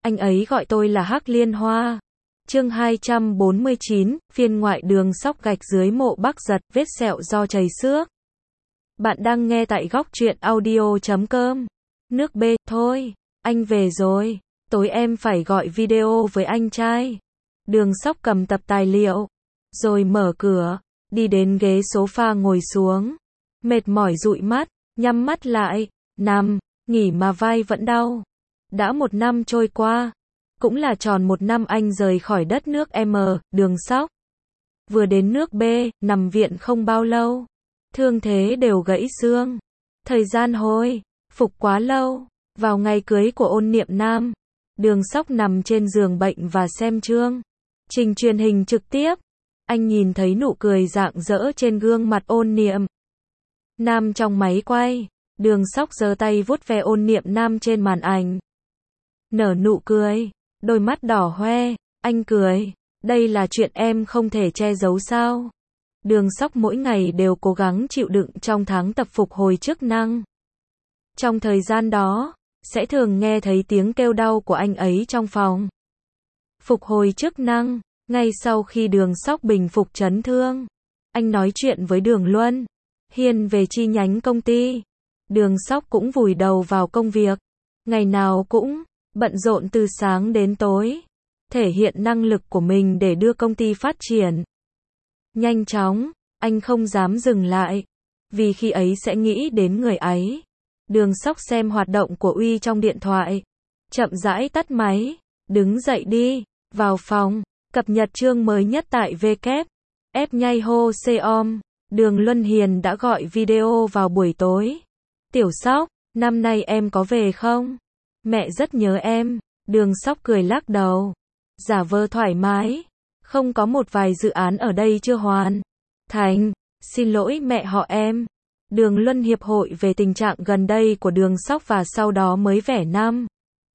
Anh ấy gọi tôi là Hắc Liên Hoa. Chương 249, phiên ngoại đường Sóc Gạch dưới mộ Bắc Giật, vết sẹo do chảy xước. Bạn đang nghe tại góc truyện audio.com. Nước B, thôi, anh về rồi. Tối em phải gọi video với anh trai. Đường Sóc cầm tập tài liệu, rồi mở cửa, đi đến ghế sofa ngồi xuống. Mệt mỏi dụi mắt, nhắm mắt lại, nằm, nghỉ mà vai vẫn đau. Đã 1 năm trôi qua, cũng là tròn 1 năm anh rời khỏi đất nước M, Đường Sóc. Vừa đến nước B, nằm viện không bao lâu. Thương thế đều gãy xương. Thời gian hồi phục quá lâu. Vào ngày cưới của Ôn Niệm Nam, Đường Sóc nằm trên giường bệnh và xem chương trình truyền hình trực tiếp. Anh nhìn thấy nụ cười rạng rỡ trên gương mặt Ôn Niệm Nam trong máy quay. Đường Sóc giơ tay vuốt ve Ôn Niệm Nam trên màn ảnh. Nở nụ cười, đôi mắt đỏ hoe, anh cười. Đây là chuyện em không thể che giấu sao? Đường Sóc mỗi ngày đều cố gắng chịu đựng trong tháng tập phục hồi chức năng. Trong thời gian đó, sẽ thường nghe thấy tiếng kêu đau của anh ấy trong phòng phục hồi chức năng. Ngay sau khi Đường Sóc bình phục chấn thương, anh nói chuyện với Đường Luân Hiên về chi nhánh công ty. Đường Sóc cũng vùi đầu vào công việc, ngày nào cũng bận rộn từ sáng đến tối, thể hiện năng lực của mình để đưa công ty phát triển nhanh chóng. Anh không dám dừng lại, vì khi ấy sẽ nghĩ đến người ấy. Đường Sóc xem hoạt động của Uy trong điện thoại, chậm rãi tắt máy, đứng dậy đi vào phòng, cập nhật chương mới nhất tại WF Nhai Hô Seom. Đường Luân Hiền đã gọi video vào buổi tối. Tiểu Sóc, năm nay em có về không? Mẹ rất nhớ em. Đường Sóc cười lắc đầu, giả vờ thoải mái. Không, có một vài dự án ở đây chưa hoàn thành. Xin lỗi mẹ họ em. Đường Luân hiệp hội về tình trạng gần đây của Đường Sóc và sau đó mới vẻ năm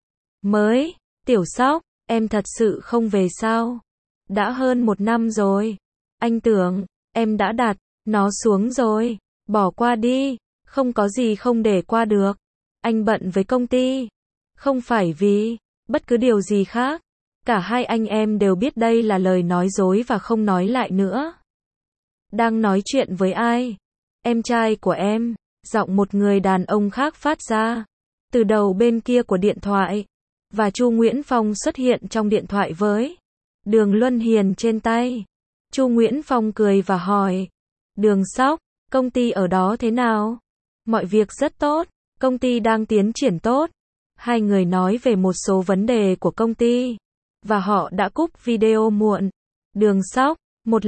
mới. Tiểu Sóc, em thật sự không về sao? Đã hơn 1 năm rồi. Anh tưởng em đã đặt nó xuống rồi. Bỏ qua đi, không có gì không để qua được. Anh bận với công ty, không phải vì bất cứ điều gì khác. Cả hai anh em đều biết đây là lời nói dối và không nói lại nữa. Đang nói chuyện với ai? Em trai của em. Giọng một người đàn ông khác phát ra từ đầu bên kia của điện thoại, và Chu Nguyễn Phong xuất hiện trong điện thoại với Đường Luân Hiền trên tay. Chu Nguyễn Phong cười và hỏi, Đường Sóc, công ty ở đó thế nào? Mọi việc rất tốt, công ty đang tiến triển tốt. Hai người nói về một số vấn đề của công ty, và họ đã cúp video muộn. Đường Sóc, một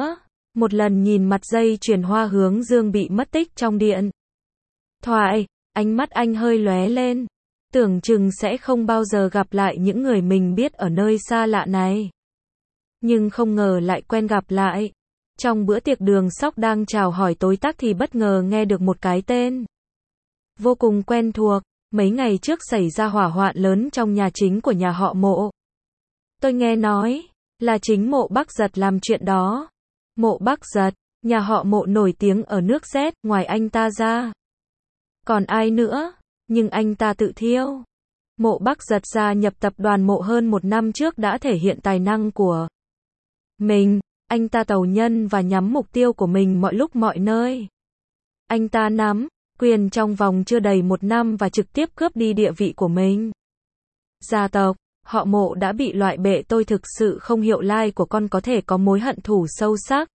lần nhìn mặt dây chuyền hoa hướng dương bị mất tích trong điện thoại, ánh mắt anh hơi lóe lên. Tưởng chừng sẽ không bao giờ gặp lại những người mình biết ở nơi xa lạ này. Nhưng không ngờ lại quen gặp lại. Trong bữa tiệc Đường Sóc đang chào hỏi tối tắc thì bất ngờ nghe được một cái tên vô cùng quen thuộc. Mấy ngày trước xảy ra hỏa hoạn lớn trong nhà chính của nhà họ Mộ. Tôi nghe nói là chính Mộ Bắc Giật làm chuyện đó. Mộ Bắc Giật, nhà họ Mộ nổi tiếng ở nước Z, ngoài anh ta ra còn ai nữa? Nhưng anh ta tự thiêu. Mộ Bắc Giật gia nhập tập đoàn Mộ hơn 1 năm trước đã thể hiện tài năng của mình. Anh ta tàu nhân và nhắm mục tiêu của mình mọi lúc mọi nơi. Anh ta nắm quyền trong vòng chưa đầy 1 năm và trực tiếp cướp đi địa vị của mình. Gia tộc họ Mộ đã bị loại bệ. Tôi thực sự không hiểu lai của con có thể có mối hận thù sâu sắc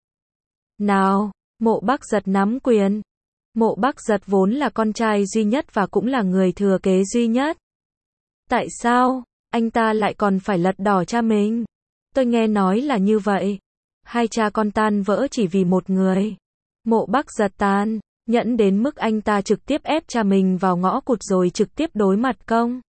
nào. Mộ Bắc Giật nắm quyền. Mộ Bắc Giật vốn là con trai duy nhất và cũng là người thừa kế duy nhất. Tại sao anh ta lại còn phải lật đổ cha mình? Tôi nghe nói là như vậy. Hai cha con tan vỡ chỉ vì một người. Mộ Bắc Giật tàn nhẫn đến mức anh ta trực tiếp ép cha mình vào ngõ cụt rồi trực tiếp đối mặt công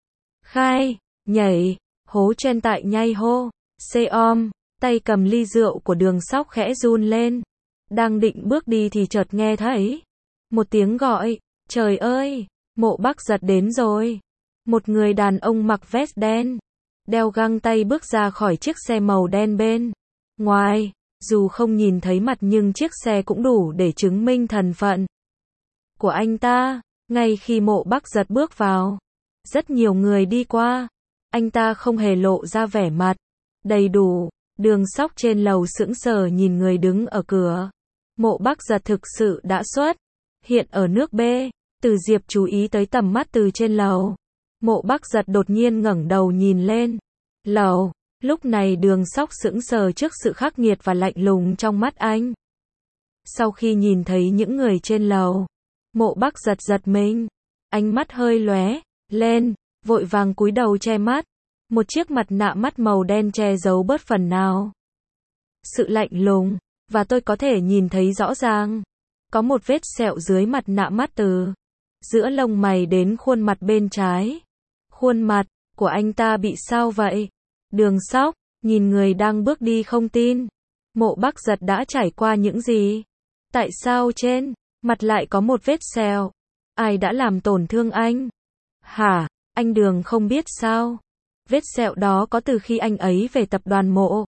khai, nhảy hố trên tại Nhai Hô Seom. Tay cầm ly rượu của Đường Sóc khẽ run lên. Đang định bước đi thì chợt nghe thấy một tiếng gọi. Trời ơi, Mộ Bắc Giật đến rồi. Một người đàn ông mặc vest đen, đeo găng tay bước ra khỏi chiếc xe màu đen bên ngoài. Dù không nhìn thấy mặt nhưng chiếc xe cũng đủ để chứng minh thân phận của anh ta. Ngay khi Mộ Bắc Giật bước vào, rất nhiều người đi qua. Anh ta không hề lộ ra vẻ mặt đầy đủ. Đường Sóc trên lầu sững sờ nhìn người đứng ở cửa. Mộ Bắc Giật thực sự đã xuất hiện ở nước B. Từ Diệp chú ý tới tầm mắt từ trên lầu. Mộ Bắc Giật đột nhiên ngẩng đầu nhìn lên lầu. Lúc này Đường Sóc sững sờ trước sự khắc nghiệt và lạnh lùng trong mắt anh. Sau khi nhìn thấy những người trên lầu, Mộ Bắc Giật giật mình, ánh mắt hơi lóe lên, vội vàng cúi đầu che mắt. Một chiếc mặt nạ mắt màu đen che giấu bớt phần nào sự lạnh lùng, và tôi có thể nhìn thấy rõ ràng. Có một vết sẹo dưới mặt nạ mắt từ giữa lông mày đến khuôn mặt bên trái. Khuôn mặt của anh ta bị sao vậy? Đường Sóc nhìn người đang bước đi không tin. Mộ Bắc Giật đã trải qua những gì? Tại sao trên mặt lại có một vết sẹo? Ai đã làm tổn thương anh? Hả? Anh Đường không biết sao? Vết sẹo đó có từ khi anh ấy về tập đoàn Mộ.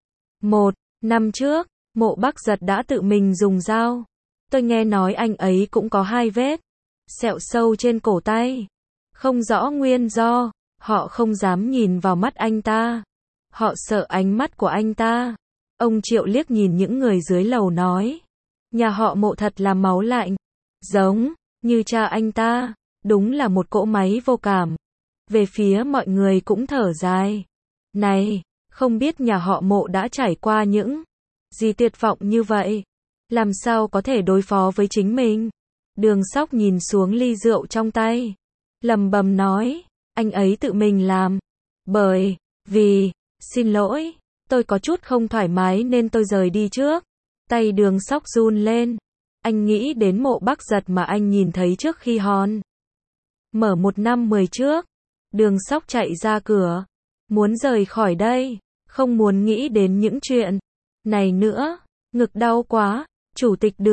1 năm trước, Mộ Bắc Giật đã tự mình dùng dao. Tôi nghe nói anh ấy cũng có 2 vết sẹo sâu trên cổ tay. Không rõ nguyên do, họ không dám nhìn vào mắt anh ta. Họ sợ ánh mắt của anh ta. Ông Triệu liếc nhìn những người dưới lầu nói. Nhà họ Mộ thật là máu lạnh. Giống như cha anh ta. Đúng là một cỗ máy vô cảm. Về phía mọi người cũng thở dài. Này, không biết nhà họ Mộ đã trải qua những gì tuyệt vọng như vậy. Làm sao có thể đối phó với chính mình? Đường Sóc nhìn xuống ly rượu trong tay. Lầm bầm nói, anh ấy tự mình làm. Bởi vì, xin lỗi, tôi có chút không thoải mái nên tôi rời đi trước. Tay Đường Sóc run lên. Anh nghĩ đến Mộ Bắc Giật mà anh nhìn thấy trước khi hòn mở 1 năm 10 trước. Đường Sóc chạy ra cửa. Muốn rời khỏi đây. Không muốn nghĩ đến những chuyện này nữa. Ngực đau quá. Chủ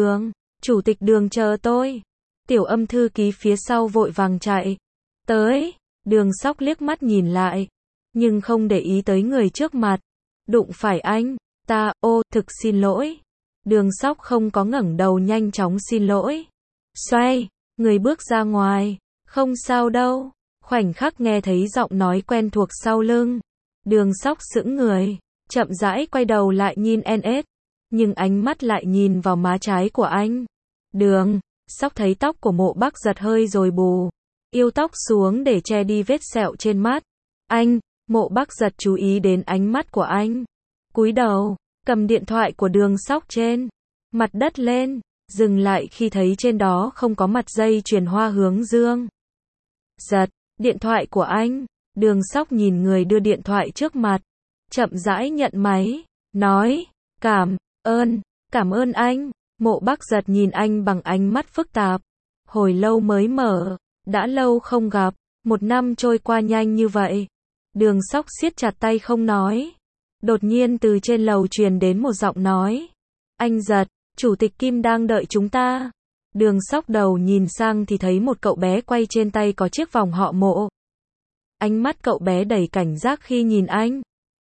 tịch Đường chờ tôi. Tiểu Âm thư ký phía sau vội vàng chạy tới. Đường Sóc liếc mắt nhìn lại, nhưng không để ý tới người trước mặt. Đụng phải anh ta, ô, thực xin lỗi. Đường Sóc không có ngẩng đầu, nhanh chóng xin lỗi. Xoay người bước ra ngoài. Không sao đâu. Khoảnh khắc nghe thấy giọng nói quen thuộc sau lưng. Đường Sóc sững người, chậm rãi quay đầu lại nhìn NS, nhưng ánh mắt lại nhìn vào má trái của anh. Đường Sóc thấy tóc của Mộ Bắc Giật hơi rối bù, yêu tóc xuống để che đi vết sẹo trên mắt. Anh, Mộ Bắc Giật chú ý đến ánh mắt của anh. Cúi đầu, cầm điện thoại của Đường Sóc trên mặt đất lên, dừng lại khi thấy trên đó không có mặt dây chuyền hoa hướng dương. Giật, điện thoại của anh. Đường Sóc nhìn người đưa điện thoại trước mặt, chậm rãi nhận máy, nói, cảm ơn anh. Mộ Bắc Giật nhìn anh bằng ánh mắt phức tạp. Hồi lâu mới mở, đã lâu không gặp, 1 năm trôi qua nhanh như vậy. Đường Sóc siết chặt tay không nói. Đột nhiên từ trên lầu truyền đến một giọng nói. Anh Giật, Chủ tịch Kim đang đợi chúng ta. Đường Sóc đầu nhìn sang thì thấy một cậu bé quay trên tay có chiếc vòng họ Mộ. Ánh mắt cậu bé đầy cảnh giác khi nhìn anh.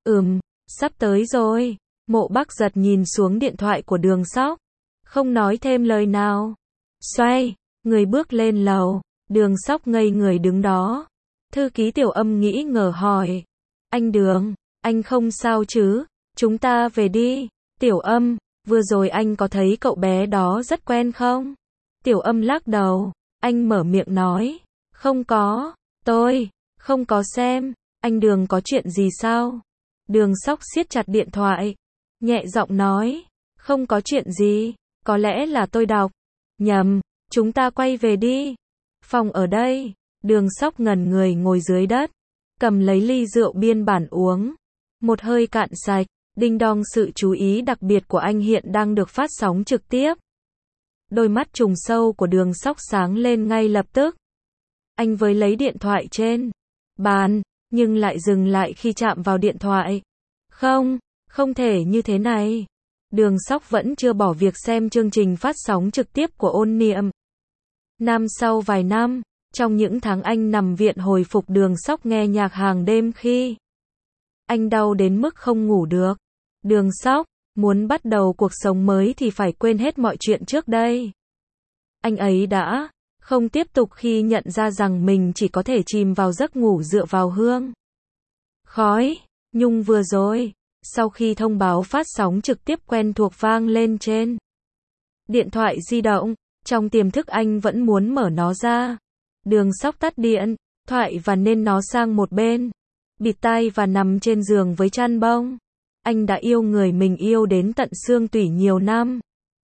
Sắp tới rồi. Mộ Bắc Giật nhìn xuống điện thoại của Đường Sóc, không nói thêm lời nào. Xoay người bước lên lầu. Đường Sóc ngây người đứng đó. Thư ký Tiểu Âm nghĩ ngờ hỏi. Anh Đường, anh không sao chứ? Chúng ta về đi. Tiểu Âm, vừa rồi anh có thấy cậu bé đó rất quen không? Tiểu Âm lắc đầu. Anh mở miệng nói. Không có. Tôi không có xem. Anh Đường có chuyện gì sao? Đường Sóc siết chặt điện thoại, nhẹ giọng nói. Không có chuyện gì. Có lẽ là tôi đọc nhầm. Chúng ta quay về đi. Phòng ở đây. Đường Sóc ngẩn người ngồi dưới đất, cầm lấy ly rượu biên bản uống. Một hơi cạn sạch. Đinh đong, sự chú ý đặc biệt của anh hiện đang được phát sóng trực tiếp. Đôi mắt trùng sâu của Đường Sóc sáng lên ngay lập tức. Anh với lấy điện thoại trên bàn, nhưng lại dừng lại khi chạm vào điện thoại. Không thể như thế này. Đường Sóc vẫn chưa bỏ việc xem chương trình phát sóng trực tiếp của Ôn Niệm. Sau vài năm, trong những tháng anh nằm viện hồi phục, Đường Sóc nghe nhạc hàng đêm khi anh đau đến mức không ngủ được. Đường Sóc muốn bắt đầu cuộc sống mới thì phải quên hết mọi chuyện trước đây. Anh ấy đã không tiếp tục khi nhận ra rằng mình chỉ có thể chìm vào giấc ngủ dựa vào hương Khói, nhung vừa rồi. Sau khi thông báo phát sóng trực tiếp quen thuộc vang lên trên điện thoại di động, trong tiềm thức anh vẫn muốn mở nó ra. Đường Sóc tắt điện thoại và nên nó sang một bên, bịt tai và nằm trên giường với chăn bông. Anh đã yêu người mình yêu đến tận xương tủy nhiều năm.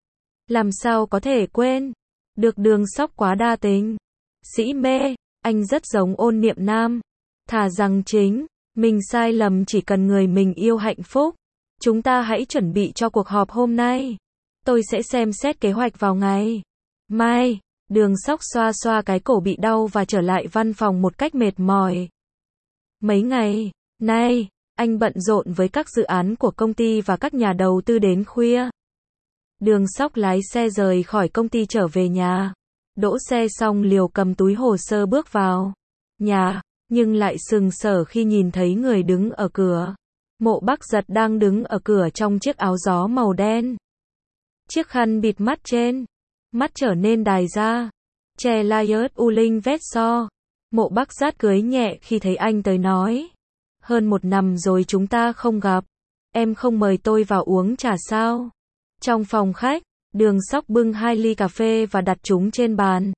Làm sao có thể quên được Đường Sóc quá đa tình. Sĩ mê, anh rất giống Ôn Niệm Nam. Thà rằng chính mình sai lầm chỉ cần người mình yêu hạnh phúc. Chúng ta hãy chuẩn bị cho cuộc họp hôm nay. Tôi sẽ xem xét kế hoạch vào ngày mai. Đường Sóc xoa xoa cái cổ bị đau và trở lại văn phòng một cách mệt mỏi. Mấy ngày nay, anh bận rộn với các dự án của công ty và các nhà đầu tư đến khuya. Đường Sóc lái xe rời khỏi công ty trở về nhà. Đỗ xe xong liều cầm túi hồ sơ bước vào nhà, nhưng lại sừng sờ khi nhìn thấy người đứng ở cửa. Mộ Bắc Giật đang đứng ở cửa trong chiếc áo gió màu đen. Chiếc khăn bịt mắt trên mắt trở nên đài ra. Che Liot U Linh vét so. Mộ Bắc Giật cười nhẹ khi thấy anh tới nói. Hơn 1 năm rồi chúng ta không gặp. Em không mời tôi vào uống trà sao? Trong phòng khách, Đường Sóc bưng 2 ly cà phê và đặt chúng trên bàn.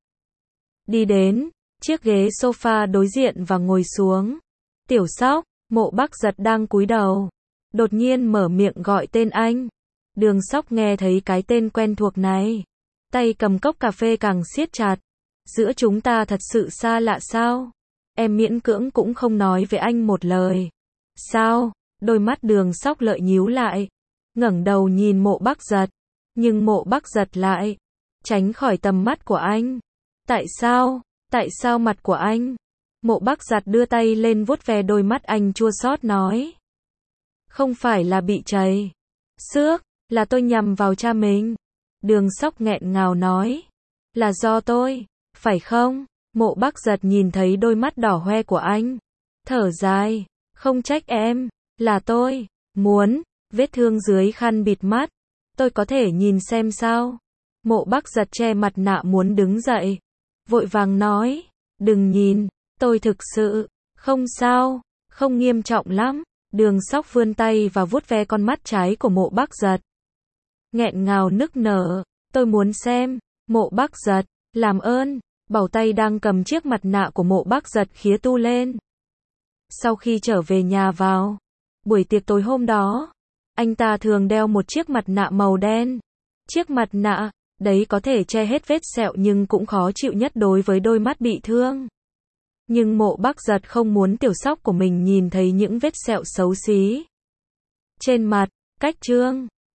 Đi đến chiếc ghế sofa đối diện và ngồi xuống. Tiểu Sóc, Mộ Bắc Giật đang cúi đầu. Đột nhiên mở miệng gọi tên anh. Đường Sóc nghe thấy cái tên quen thuộc này. Tay cầm cốc cà phê càng siết chặt. Giữa chúng ta thật sự xa lạ sao? Em miễn cưỡng cũng không nói với anh một lời. Sao? Đôi mắt Đường Sóc lợi nhíu lại. Ngẩng đầu nhìn Mộ Bắc Giật. Nhưng Mộ Bắc Giật lại tránh khỏi tầm mắt của anh. Tại sao? Tại sao mặt của anh? Mộ Bắc Giật đưa tay lên vuốt ve đôi mắt anh chua xót nói. Không phải là bị trầy xước, là tôi nhầm vào cha mình. Đường Sóc nghẹn ngào nói. Là do tôi, phải không? Mộ Bắc Giật nhìn thấy đôi mắt đỏ hoe của anh. Thở dài. Không trách em, là tôi. Muốn, vết thương dưới khăn bịt mắt. Tôi có thể nhìn xem sao? Mộ Bắc Giật che mặt nạ muốn đứng dậy. Vội vàng nói. Đừng nhìn, tôi thực sự không sao, không nghiêm trọng lắm. Đường Sóc vươn tay và vuốt ve con mắt trái của Mộ Bắc Giật. Nghẹn ngào nức nở. Tôi muốn xem. Mộ Bắc Giật, làm ơn. Bảo tay đang cầm chiếc mặt nạ của Mộ Bắc Giật khía tu lên. Sau khi trở về nhà vào buổi tiệc tối hôm đó, anh ta thường đeo một chiếc mặt nạ màu đen. Chiếc mặt nạ đấy có thể che hết vết sẹo nhưng cũng khó chịu nhất đối với đôi mắt bị thương. Nhưng Mộ Bắc Giật không muốn Tiểu Sóc của mình nhìn thấy những vết sẹo xấu xí trên mặt. Cách chương